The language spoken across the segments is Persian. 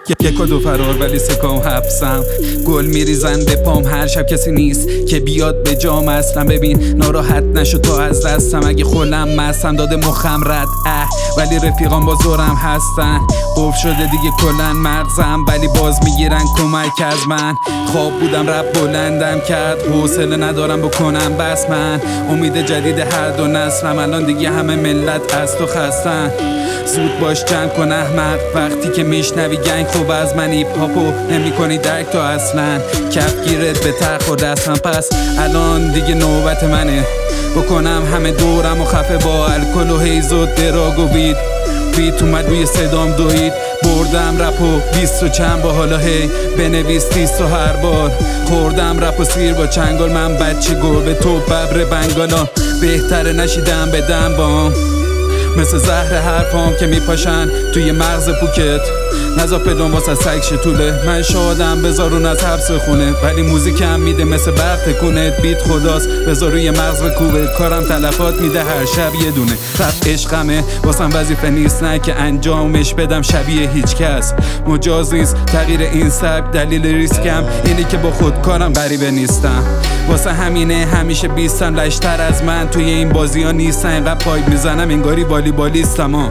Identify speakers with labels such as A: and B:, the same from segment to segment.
A: یک و دو فرار ولی سکام حبسم. گل میریزن به پام هر شب کسی نیست که بیاد به جام. اصلا ببین ناراحت نشو تو از دستم. اگه خولم مستم داده مخم رد ولی رفیقان با زورم هستن. قفل شده دیگه کلن مغزم ولی باز میگیرن کمک از من. خواب بودم رپ بلندم کرد، حوصله ندارم بکنم بس. من امید جدید هر دو نسلم. الان دیگه همه ملت از تو خستن. زود باش جمع کن احمق وقتی که میشنوی گنگ. خوب از من ایپ هاپو نمی کنی درک تو اصلا. کف گیرت به تخ و دستم. پس الان دیگه نوبت منه بکنم همه دورم و خفه با الکل و هیز و دراگ و بیت اومد روی صدام دوید. بردم رپ و 20 و چند با حالا هی بنویس 30 و هر بار. خوردم رپ و سیر با چنگال. من بچه گربه تو ببر بنگالا. بهتره نشیدم بدم بام مثل زهر حرفام که میپاشن توی مغز پوکت. نزا پدون واسه سگ شتوله. من شادم بذارون از حبس خونه ولی موزیکم میده مثل برق تکونت. بیت خداست بذار روی مغز بکوبه. کارم تلفات میده هر شب یه دونه. رپ عشقمه واسم وظیفه نیست نه که انجامش بدم شبیه هیچ کس. مجاز نیست تغییر این سبک. دلیل ریسکم اینی که با خودکارم غریبه نیستم. واسه همینه همیشه بیستن لشتر از من توی این بازی ها نیستن. اینقدر پایپ میزنم انگاری والیبالیستم.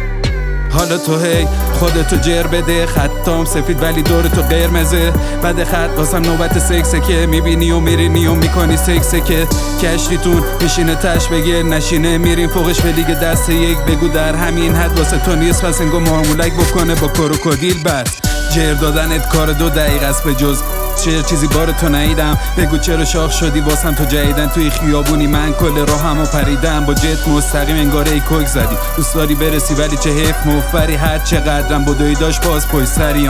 A: حالا تو هی خودتو جر بده. خطام سفید ولی دور تو قرمزه. بعد خط واسم نوبت سکسه که میبینی و میرینی و میکنی سکسه که کشتیتون میشینه تش بگه نشینه. میریم فوقش به لیگ دست یک. بگو در همین حد واسه تو نیست. پس انگو معمولک بکنه با کروکودیل. بس جر دادنت کار 2 دقیقه است. به جز چیزی بار تو نیدم. بگو چرا شاخ شدی واسم تو جدیدن. توی خیابونی من کل راهمو پریدم. با جت مستقیم انگاره ای کوک زدی. دوست داری برسی ولی چه حیف مفری. هر چقدرم بدوی داشت باز پای سری.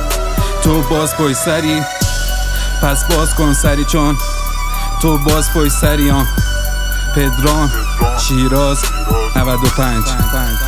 A: تو باز پای سری پس باز کن سری چون تو باز پای سری. پدرام شیراز 95.